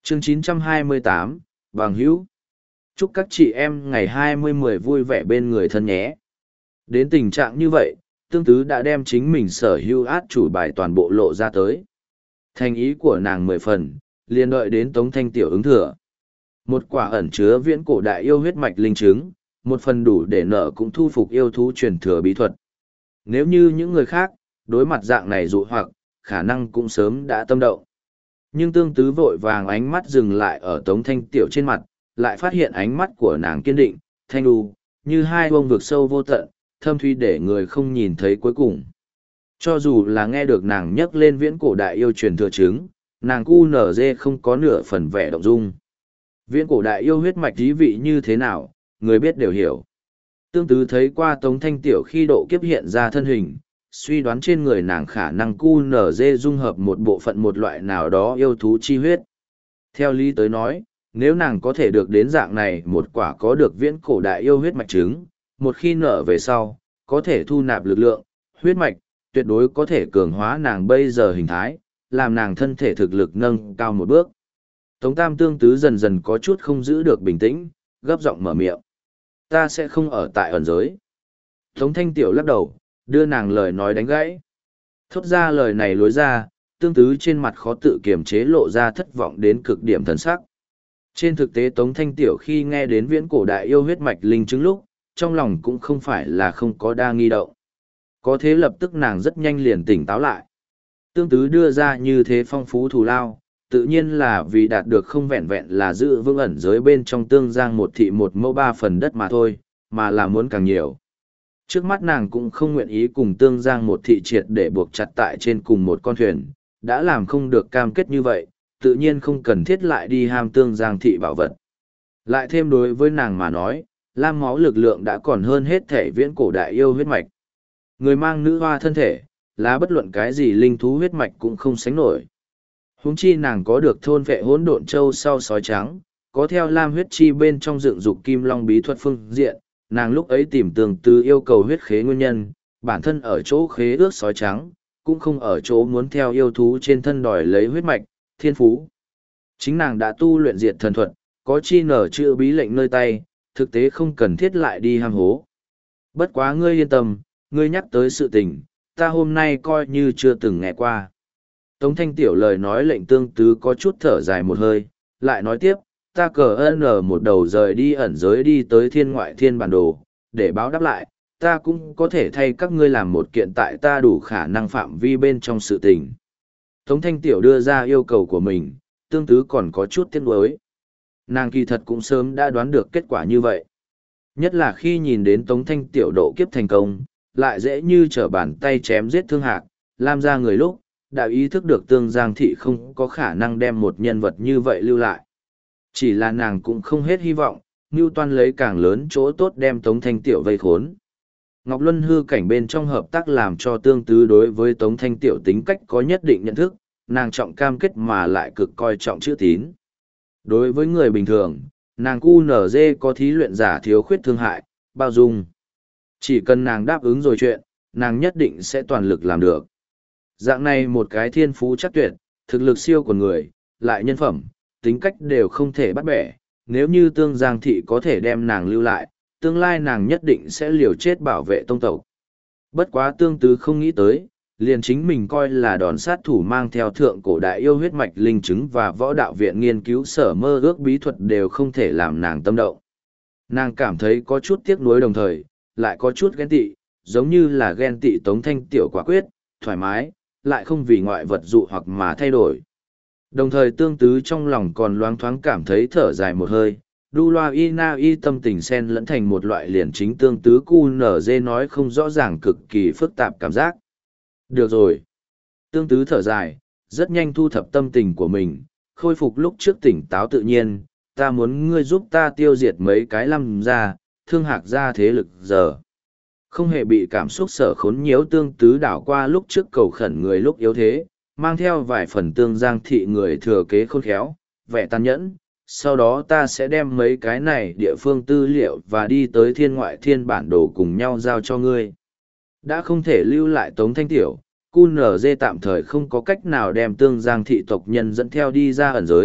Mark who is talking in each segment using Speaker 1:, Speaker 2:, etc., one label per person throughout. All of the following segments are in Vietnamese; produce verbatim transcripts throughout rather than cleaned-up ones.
Speaker 1: Chương chín trăm hai mươi tám, Bằng hữu. Chúc các chị em ngày hai mươi mười vui vẻ bên người thân nhé. Đến tình trạng như vậy, Tương Tứ đã đem chính mình sở hữu át chủ bài toàn bộ lộ ra tới. Thành ý của nàng mười phần, liền đợi đến Tống Thanh Tiểu ứng thừa. Một quả ẩn chứa viễn cổ đại yêu huyết mạch linh chứng, một phần đủ để nợ cũng thu phục yêu thú truyền thừa bí thuật. Nếu như những người khác, đối mặt dạng này dụ hoặc, khả năng cũng sớm đã tâm động. Nhưng Tương Tứ vội vàng ánh mắt dừng lại ở Tống Thanh Tiểu trên mặt, lại phát hiện ánh mắt của nàng kiên định, thanh đu, như hai bông vực sâu vô tận, thâm thuy để người không nhìn thấy cuối cùng. Cho dù là nghe được nàng nhắc lên viễn cổ đại yêu truyền thừa chứng, nàng cu nở dê không có nửa phần vẻ động dung. Viễn cổ đại yêu huyết mạch thí vị như thế nào, người biết đều hiểu. Tương Tứ thấy qua Tống Thanh Tiểu khi độ kiếp hiện ra thân hình, suy đoán trên người nàng khả năng cu nở dê dung hợp một bộ phận một loại nào đó yêu thú chi huyết. Theo lý tới nói, nếu nàng có thể được đến dạng này một quả có được viễn cổ đại yêu huyết mạch trứng, một khi nở về sau, có thể thu nạp lực lượng, huyết mạch, tuyệt đối có thể cường hóa nàng bây giờ hình thái, làm nàng thân thể thực lực nâng cao một bước. Tống Tam Tương Tứ dần dần có chút không giữ được bình tĩnh, gấp giọng mở miệng. Ta sẽ không ở tại ẩn giới. Tống Thanh Tiểu lắc đầu, đưa nàng lời nói đánh gãy. Thốt ra lời này lối ra, Tương Tứ trên mặt khó tự kiềm chế lộ ra thất vọng đến cực điểm thần sắc. Trên thực tế Tống Thanh Tiểu khi nghe đến viễn cổ đại yêu huyết mạch linh chứng lúc, trong lòng cũng không phải là không có đa nghi động. Có thế lập tức nàng rất nhanh liền tỉnh táo lại. Tương Tứ đưa ra như thế phong phú thù lao, tự nhiên là vì đạt được không vẹn vẹn là giữ vững ẩn giới bên trong Tương Giang một thị một mẫu ba phần đất mà thôi, mà là muốn càng nhiều. Trước mắt nàng cũng không nguyện ý cùng Tương Giang một thị triệt để buộc chặt tại trên cùng một con thuyền, đã làm không được cam kết như vậy, tự nhiên không cần thiết lại đi ham Tương Giang thị bảo vật. Lại thêm đối với nàng mà nói, lam máu lực lượng đã còn hơn hết thể viễn cổ đại yêu huyết mạch. Người mang nữ hoa thân thể, là bất luận cái gì linh thú huyết mạch cũng không sánh nổi. Huống chi nàng có được thôn vệ hỗn độn châu sau sói trắng, có theo lam huyết chi bên trong dựng dục kim long bí thuật phương diện, nàng lúc ấy tìm Tương Tứ yêu cầu huyết khế nguyên nhân, bản thân ở chỗ khế ước sói trắng, cũng không ở chỗ muốn theo yêu thú trên thân đòi lấy huyết mạch, thiên phú. Chính nàng đã tu luyện diệt thần thuật, có chi nở chữ bí lệnh nơi tay, thực tế không cần thiết lại đi ham hố. Bất quá ngươi yên tâm, ngươi nhắc tới sự tình, ta hôm nay coi như chưa từng nghe qua. Tống Thanh Tiểu lời nói lệnh Tương Tứ có chút thở dài một hơi, lại nói tiếp, ta cờ ơn một đầu rời đi ẩn giới đi tới thiên ngoại thiên bản đồ, để báo đáp lại, ta cũng có thể thay các ngươi làm một kiện tại ta đủ khả năng phạm vi bên trong sự tình. Tống Thanh Tiểu đưa ra yêu cầu của mình, Tương Tứ còn có chút tiếc nuối. Nàng kỳ thật cũng sớm đã đoán được kết quả như vậy. Nhất là khi nhìn đến Tống Thanh Tiểu độ kiếp thành công, lại dễ như trở bàn tay chém giết Thương Hạc, làm ra người lúc, đã ý thức được Tương Giang thị không có khả năng đem một nhân vật như vậy lưu lại. Chỉ là nàng cũng không hết hy vọng, Ngưu Toan lấy càng lớn chỗ tốt đem Tống Thanh Tiểu vây khốn. Ngọc Luân hư cảnh bên trong hợp tác làm cho Tương Tứ đối với Tống Thanh Tiểu tính cách có nhất định nhận thức, nàng trọng cam kết mà lại cực coi trọng chữ tín. Đối với người bình thường, nàng cu nở dê có thí luyện giả thiếu khuyết thương hại, bao dung. Chỉ cần nàng đáp ứng rồi chuyện, nàng nhất định sẽ toàn lực làm được. Dạng này một cái thiên phú chắc tuyệt, thực lực siêu của người, lại nhân phẩm, tính cách đều không thể bắt bẻ. Nếu như Tương Giang thị có thể đem nàng lưu lại, tương lai nàng nhất định sẽ liều chết bảo vệ tông tộc. Bất quá Tương Tứ không nghĩ tới, liền chính mình coi là đòn sát thủ mang theo thượng cổ đại yêu huyết mạch linh chứng và võ đạo viện nghiên cứu sở mơ ước bí thuật đều không thể làm nàng tâm động. Nàng cảm thấy có chút tiếc nuối đồng thời, lại có chút ghen tị, giống như là ghen tị Tống Thanh Tiểu quả quyết, thoải mái, lại không vì ngoại vật dụ hoặc mà thay đổi. Đồng thời Tương Tứ trong lòng còn loáng thoáng cảm thấy thở dài một hơi, đu loa y na y tâm tình xen lẫn thành một loại liền chính Tương Tứ cu nở dê nói không rõ ràng cực kỳ phức tạp cảm giác. Được rồi. Tương Tứ thở dài, rất nhanh thu thập tâm tình của mình, khôi phục lúc trước tỉnh táo tự nhiên, ta muốn ngươi giúp ta tiêu diệt mấy cái lâm ra, Thương Hạc ra thế lực giờ. Không hề bị cảm xúc sở khốn nhiễu Tương Tứ đảo qua lúc trước cầu khẩn người lúc yếu thế, mang theo vài phần Tương Giang thị người thừa kế khôn khéo, vẻ tàn nhẫn. Sau đó ta sẽ đem mấy cái này địa phương tư liệu và đi tới thiên ngoại thiên bản đồ cùng nhau giao cho ngươi. Đã không thể lưu lại Tống Thanh Tiểu, cu nở dê tạm thời không có cách nào đem Tương Giang thị tộc nhân dẫn theo đi ra ẩn giới,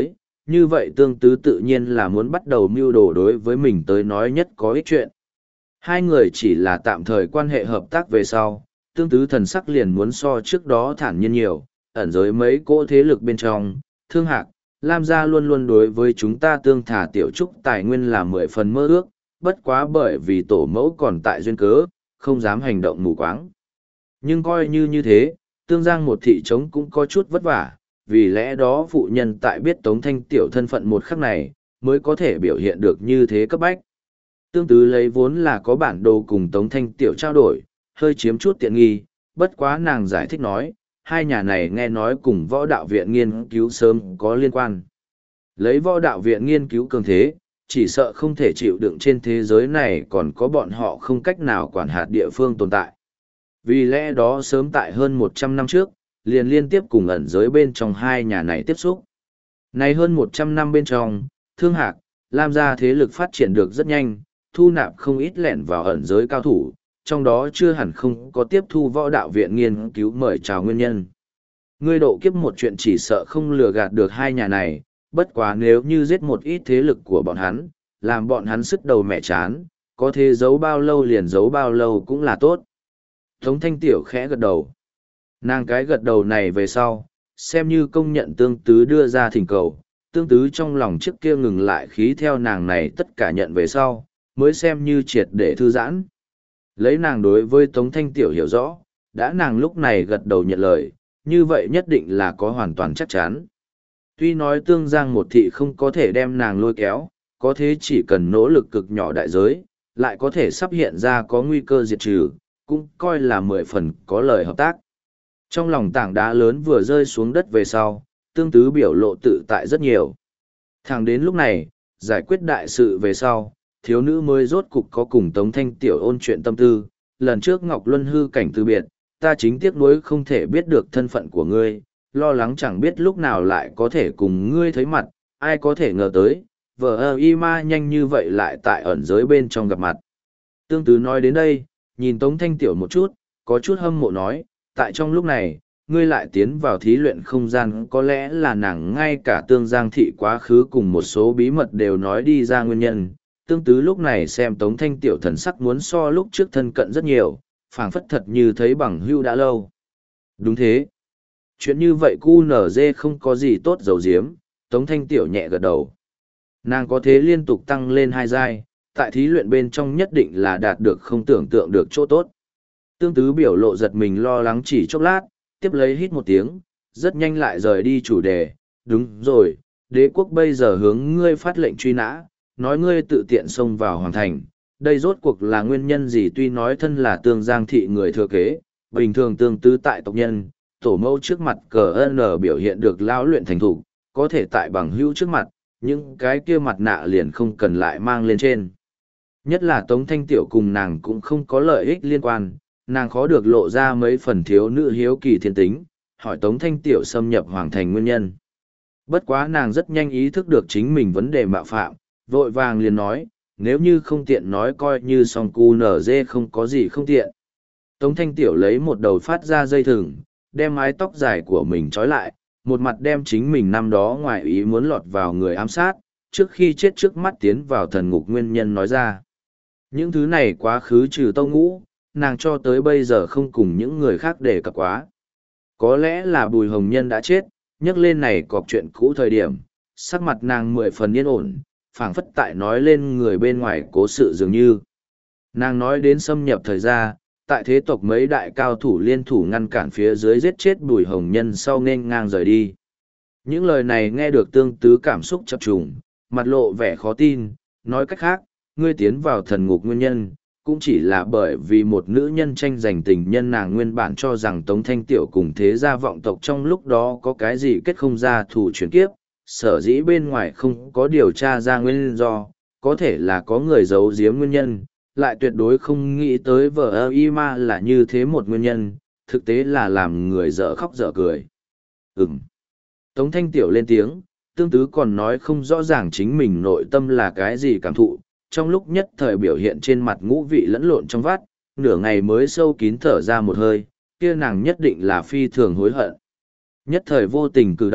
Speaker 1: như vậy tương tứ tự nhiên là muốn bắt đầu mưu đồ đối với mình tới nói nhất có ích chuyện. Hai người chỉ là tạm thời quan hệ hợp tác về sau, tương tứ thần sắc liền muốn so trước đó thản nhiên nhiều, ẩn giới mấy cỗ thế lực bên trong, thương hạc, Lam gia luôn luôn đối với chúng ta tương thả tiểu trúc tài nguyên là mười phần mơ ước, bất quá bởi vì tổ mẫu còn tại duyên cớ, không dám hành động mù quáng. Nhưng coi như như thế, tương giang một thị trống cũng có chút vất vả, vì lẽ đó phụ nhân tại biết Tống Thanh Tiểu thân phận một khắc này, mới có thể biểu hiện được như thế cấp bách. Tương tứ lấy vốn là có bản đồ cùng Tống Thanh Tiểu trao đổi, hơi chiếm chút tiện nghi, bất quá nàng giải thích nói, hai nhà này nghe nói cùng võ đạo viện nghiên cứu sớm có liên quan. Lấy võ đạo viện nghiên cứu cường thế, chỉ sợ không thể chịu đựng trên thế giới này còn có bọn họ không cách nào quản hạt địa phương tồn tại. Vì lẽ đó sớm tại hơn một trăm năm trước, liền liên tiếp cùng ẩn giới bên trong hai nhà này tiếp xúc. Này hơn một trăm năm bên trong, Thương Hạc, Lam gia thế lực phát triển được rất nhanh, thu nạp không ít lẻn vào ẩn giới cao thủ, trong đó chưa hẳn không có tiếp thu võ đạo viện nghiên cứu mời chào nguyên nhân. Ngươi độ kiếp một chuyện chỉ sợ không lừa gạt được hai nhà này, bất quá nếu như giết một ít thế lực của bọn hắn, làm bọn hắn sức đầu mẹ chán, có thể giấu bao lâu liền giấu bao lâu cũng là tốt. Tống Thanh Tiểu khẽ gật đầu. Nàng cái gật đầu này về sau, xem như công nhận tương tứ đưa ra thỉnh cầu, tương tứ trong lòng trước kia ngừng lại khí theo nàng này tất cả nhận về sau, mới xem như triệt để thư giãn. Lấy nàng đối với Tống Thanh Tiểu hiểu rõ, đã nàng lúc này gật đầu nhận lời, như vậy nhất định là có hoàn toàn chắc chắn. Tuy nói tương giang một thị không có thể đem nàng lôi kéo, có thế chỉ cần nỗ lực cực nhỏ đại giới, lại có thể sắp hiện ra có nguy cơ diệt trừ, cũng coi là mười phần có lời hợp tác. Trong lòng tảng đá lớn vừa rơi xuống đất về sau, tương tứ biểu lộ tự tại rất nhiều. Thẳng đến lúc này, giải quyết đại sự về sau, thiếu nữ mới rốt cục có cùng Tống Thanh Tiểu ôn chuyện tâm tư. Lần trước Ngọc Luân hư cảnh từ biệt, ta chính tiếc nuối không thể biết được thân phận của ngươi, lo lắng chẳng biết lúc nào lại có thể cùng ngươi thấy mặt, ai có thể ngờ tới, vợ ơ y ma nhanh như vậy lại tại ẩn giới bên trong gặp mặt. Tương tứ nói đến đây, nhìn Tống Thanh Tiểu một chút, có chút hâm mộ nói, tại trong lúc này, ngươi lại tiến vào thí luyện không gian, có lẽ là nàng ngay cả tương giang thị quá khứ cùng một số bí mật đều nói đi ra nguyên nhân. Tương tứ lúc này xem Tống Thanh Tiểu thần sắc muốn so lúc trước thân cận rất nhiều, phảng phất thật như thấy bằng hưu đã lâu. Đúng thế. Chuyện như vậy cu nở dê không có gì tốt dầu diếm, Tống Thanh Tiểu nhẹ gật đầu. Nàng có thế liên tục tăng lên hai giai, tại thí luyện bên trong nhất định là đạt được không tưởng tượng được chỗ tốt. Tương tứ biểu lộ giật mình lo lắng chỉ chốc lát, tiếp lấy hít một tiếng, rất nhanh lại rời đi chủ đề. Đúng rồi, đế quốc bây giờ hướng ngươi phát lệnh truy nã, nói ngươi tự tiện xông vào hoàng thành. Đây rốt cuộc là nguyên nhân gì? Tuy nói thân là tương giang thị người thừa kế, bình thường tương tứ tại tộc nhân, tổ mẫu trước mặt cờ ân biểu hiện được lão luyện thành thủ, có thể tại bằng hữu trước mặt, những cái kia mặt nạ liền không cần lại mang lên trên. Nhất là Tống Thanh Tiểu cùng nàng cũng không có lợi ích liên quan, nàng khó được lộ ra mấy phần thiếu nữ hiếu kỳ thiên tính, hỏi Tống Thanh Tiểu xâm nhập hoàng thành nguyên nhân. Bất quá nàng rất nhanh ý thức được chính mình vấn đề mạo phạm, vội vàng liền nói, nếu như không tiện nói coi như song cu nở dê không có gì không tiện. Tống Thanh Tiểu lấy một đầu phát ra dây thừng, đem mái tóc dài của mình trói lại, một mặt đem chính mình năm đó ngoài ý muốn lọt vào người ám sát, trước khi chết trước mắt tiến vào thần ngục nguyên nhân nói ra. Những thứ này quá khứ trừ tâu ngũ, nàng cho tới bây giờ không cùng những người khác để cập quá. Có lẽ là Bùi Hồng Nhân đã chết, nhắc lên này cọc chuyện cũ thời điểm, sắc mặt nàng mười phần yên ổn, phảng phất tại nói lên người bên ngoài cố sự dường như. Nàng nói đến xâm nhập thời gian, tại thế tộc mấy đại cao thủ liên thủ ngăn cản phía dưới giết chết Bùi Hồng Nhân sau nên ngang rời đi. Những lời này nghe được tương tứ cảm xúc chập trùng, mặt lộ vẻ khó tin, nói cách khác, ngươi tiến vào thần ngục nguyên nhân, cũng chỉ là bởi vì một nữ nhân tranh giành tình nhân. Nàng nguyên bản cho rằng Tống Thanh Tiểu cùng thế gia vọng tộc trong lúc đó có cái gì kết không ra thủ chuyển kiếp, sở dĩ bên ngoài không có điều tra ra nguyên do, có thể là có người giấu giếm nguyên nhân, lại tuyệt đối không nghĩ tới vợ ơ y ma là như thế một nguyên nhân, thực tế là làm người dở khóc dở cười. Ừm. Tống Thanh Tiểu lên tiếng, tương tứ còn nói không rõ ràng chính mình nội tâm là cái gì cảm thụ, trong lúc nhất thời biểu hiện trên mặt ngũ vị lẫn lộn trong vắt, nửa ngày mới sâu kín thở ra một hơi, kia nàng nhất định là phi thường hối hận. Nhất thời vô tình cử động,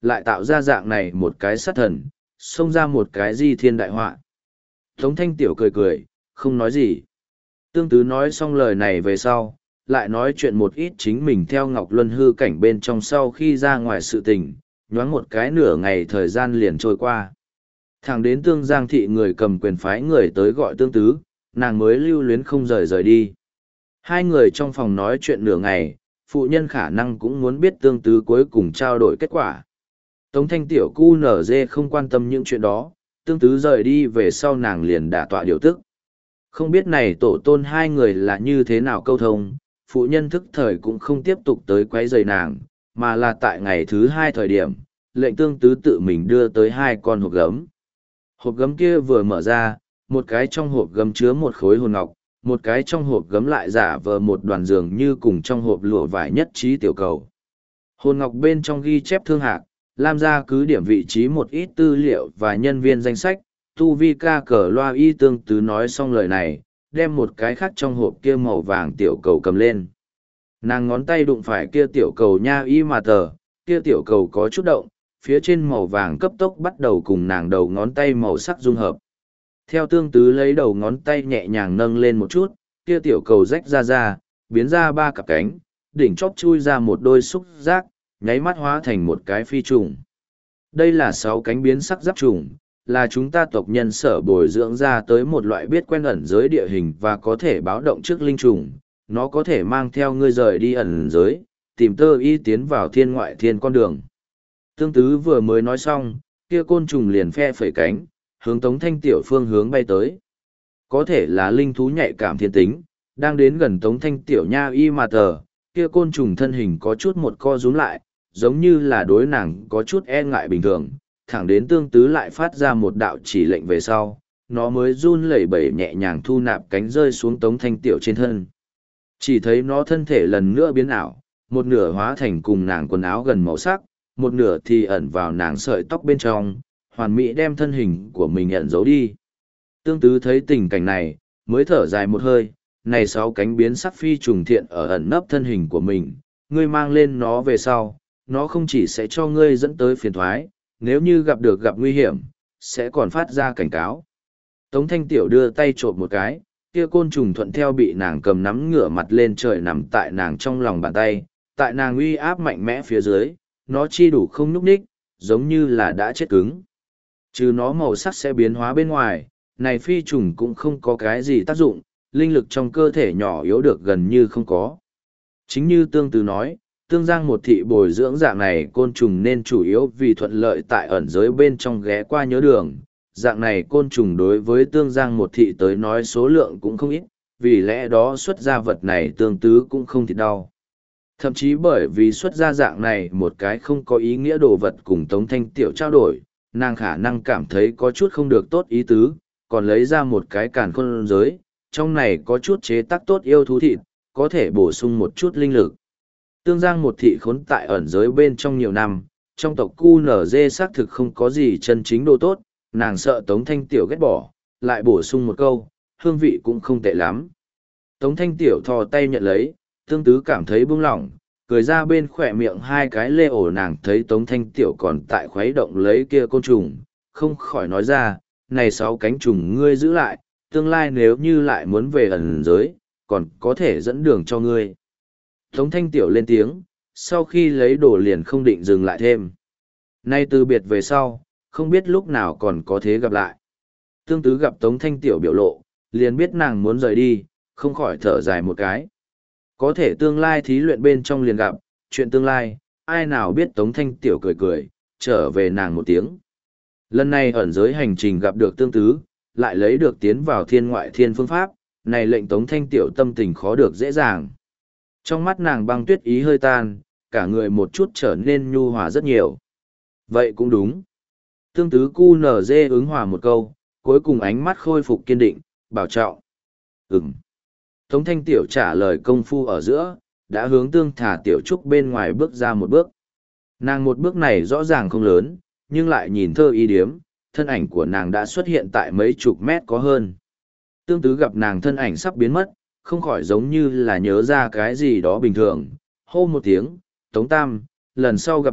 Speaker 1: lại tạo ra dạng này một cái sát thần, xông ra một cái di thiên đại họa. Tống Thanh Tiểu cười cười, không nói gì. Tương Tứ nói xong lời này về sau, lại nói chuyện một ít chính mình theo Ngọc Luân hư cảnh bên trong sau khi ra ngoài sự tình, nhoáng một cái nửa ngày thời gian liền trôi qua. Thẳng đến Tương Giang thị người cầm quyền phái người tới gọi Tương Tứ, nàng mới lưu luyến không rời rời đi. Hai người trong phòng nói chuyện nửa ngày, phụ nhân khả năng cũng muốn biết Tương Tứ cuối cùng trao đổi kết quả. Tống Thanh Tiểu cu nở dê không quan tâm những chuyện đó, Tương Tứ rời đi về sau nàng liền đả tọa điều tức. Không biết này tổ tôn hai người là như thế nào câu thông, phụ nhân thức thời cũng không tiếp tục tới quấy rầy nàng, mà là tại ngày thứ hai thời điểm, lệnh Tương Tứ tự mình đưa tới hai con hộp gấm. Hộp gấm kia vừa mở ra, một cái trong hộp gấm chứa một khối hồn ngọc, một cái trong hộp gấm lại giả vờ một đoàn giường như cùng trong hộp lụa vải nhất trí tiểu cầu. Hồn ngọc bên trong ghi chép thương hạc, Lam gia cứ điểm vị trí một ít tư liệu và nhân viên danh sách, tu vi ca cờ loa y Tương Tứ nói xong lời này, đem một cái khác trong hộp kia màu vàng tiểu cầu cầm lên. Nàng ngón tay đụng phải kia tiểu cầu nha y mà tờ, kia tiểu cầu có chút động, phía trên màu vàng cấp tốc bắt đầu cùng nàng đầu ngón tay màu sắc dung hợp. Theo Tương Tứ lấy đầu ngón tay nhẹ nhàng nâng lên một chút, kia tiểu cầu rách ra ra, biến ra ba cặp cánh, đỉnh chóp chui ra một đôi xúc giác, nháy mắt hóa thành một cái phi trùng. Đây là sáu cánh biến sắc giáp trùng, là chúng ta tộc nhân sở bồi dưỡng ra tới một loại biết quen ẩn giới địa hình và có thể báo động trước linh trùng. Nó có thể mang theo ngươi rời đi ẩn giới, tìm tơ y tiến vào thiên ngoại thiên con đường. Tương Tứ vừa mới nói xong, kia côn trùng liền phe phẩy cánh, hướng Tống Thanh Tiểu phương hướng bay tới. Có thể là linh thú nhạy cảm thiên tính, đang đến gần Tống Thanh Tiểu nha y mà tờ, kia côn trùng thân hình có chút một co rúm lại, giống như là đối nàng có chút e ngại bình thường, thẳng đến Tương Tứ lại phát ra một đạo chỉ lệnh về sau, nó mới run lẩy bẩy nhẹ nhàng thu nạp cánh rơi xuống Tống Thanh Tiểu trên thân. Chỉ thấy nó thân thể lần nữa biến ảo, một nửa hóa thành cùng nàng quần áo gần màu sắc, một nửa thì ẩn vào nàng sợi tóc bên trong, hoàn mỹ đem thân hình của mình ẩn giấu đi. Tương Tứ thấy tình cảnh này, mới thở dài một hơi, này sáu cánh biến sắc phi trùng thiện ở ẩn nấp thân hình của mình, ngươi mang lên nó về sau, nó không chỉ sẽ cho ngươi dẫn tới phiền thoái, nếu như gặp được gặp nguy hiểm, sẽ còn phát ra cảnh cáo. Tống Thanh Tiểu đưa tay trộm một cái, kia côn trùng thuận theo bị nàng cầm nắm ngửa mặt lên trời nằm tại nàng trong lòng bàn tay, tại nàng uy áp mạnh mẽ phía dưới, nó chi đủ không nhúc nhích, giống như là đã chết cứng. Trừ nó màu sắc sẽ biến hóa bên ngoài, này phi trùng cũng không có cái gì tác dụng, linh lực trong cơ thể nhỏ yếu được gần như không có. Chính như Tương Tứ nói, Tương Giang một thị bồi dưỡng dạng này côn trùng nên chủ yếu vì thuận lợi tại ẩn giới bên trong ghé qua nhớ đường. Dạng này côn trùng đối với Tương Giang một thị tới nói số lượng cũng không ít, vì lẽ đó xuất ra vật này Tương Tứ cũng không thịt đau. Thậm chí bởi vì xuất ra dạng này một cái không có ý nghĩa đồ vật cùng Tống Thanh Tiểu trao đổi, nàng khả năng cảm thấy có chút không được tốt ý tứ, còn lấy ra một cái càn khôn giới, trong này có chút chế tác tốt yêu thú thịt, có thể bổ sung một chút linh lực. Tương Giang một thị khốn tại ẩn giới bên trong nhiều năm, trong tộc cu nở dê xác thực không có gì chân chính đồ tốt, nàng sợ Tống Thanh Tiểu ghét bỏ, lại bổ sung một câu, hương vị cũng không tệ lắm. Tống Thanh Tiểu thò tay nhận lấy, Tương Tứ cảm thấy buông lỏng, cười ra bên khỏe miệng hai cái lê ổ, nàng thấy Tống Thanh Tiểu còn tại khuấy động lấy kia côn trùng, không khỏi nói ra, này sáu cánh trùng ngươi giữ lại, tương lai nếu như lại muốn về ẩn giới, còn có thể dẫn đường cho ngươi. Tống Thanh Tiểu lên tiếng, sau khi lấy đồ liền không định dừng lại thêm. Nay từ biệt về sau, không biết lúc nào còn có thế gặp lại. Tương Tứ gặp Tống Thanh Tiểu biểu lộ, liền biết nàng muốn rời đi, không khỏi thở dài một cái. Có thể tương lai thí luyện bên trong liền gặp, chuyện tương lai, ai nào biết Tống Thanh Tiểu cười cười, trở về nàng một tiếng. Lần này ẩn giới hành trình gặp được Tương Tứ, lại lấy được tiến vào thiên ngoại thiên phương pháp, này lệnh Tống Thanh Tiểu tâm tình khó được dễ dàng. Trong mắt nàng băng tuyết ý hơi tan, cả người một chút trở nên nhu hòa rất nhiều. Vậy cũng đúng. Tương Tứ cu nở dê ứng hòa một câu, cuối cùng ánh mắt khôi phục kiên định, bảo trọng. Ừm. Tống Thanh Tiểu trả lời công phu ở giữa, đã hướng Tương Thả Tiểu Trúc bên ngoài bước ra một bước. Nàng một bước này rõ ràng không lớn, nhưng lại nhìn thơ y điếm, thân ảnh của nàng đã xuất hiện tại mấy chục mét có hơn. Tương Tứ gặp nàng thân ảnh sắp biến mất, không khỏi giống như là nhớ ra cái gì đó bình thường, hô một tiếng, Tống Tam, lần sau gặp mặt,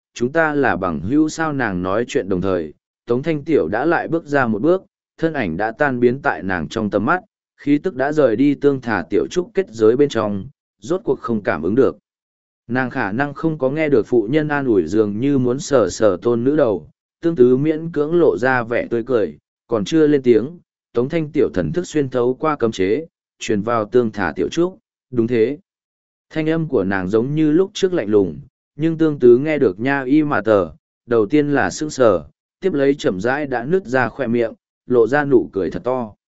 Speaker 1: chúng ta là bằng hữu sao nàng nói chuyện đồng thời, Tống Thanh Tiểu đã lại bước ra một bước, thân ảnh đã tan biến tại nàng trong tầm mắt, khí tức đã rời đi tương thả Tiểu Trúc kết giới bên trong, rốt cuộc không cảm ứng được. Nàng khả năng không có nghe được phụ nhân an ủi dường như muốn sờ sờ tôn nữ đầu, tương tứ miễn cưỡng lộ ra vẻ tươi cười, còn chưa lên tiếng, Tống Thanh Tiểu thần thức xuyên thấu qua cấm chế, truyền vào tương thả Tiểu Trúc, đúng thế. Thanh âm của nàng giống như lúc trước lạnh lùng, nhưng tương tứ nghe được nha y mà tờ, đầu tiên là sững sờ, tiếp lấy chậm rãi đã nứt ra khoe miệng, lộ ra nụ cười thật to.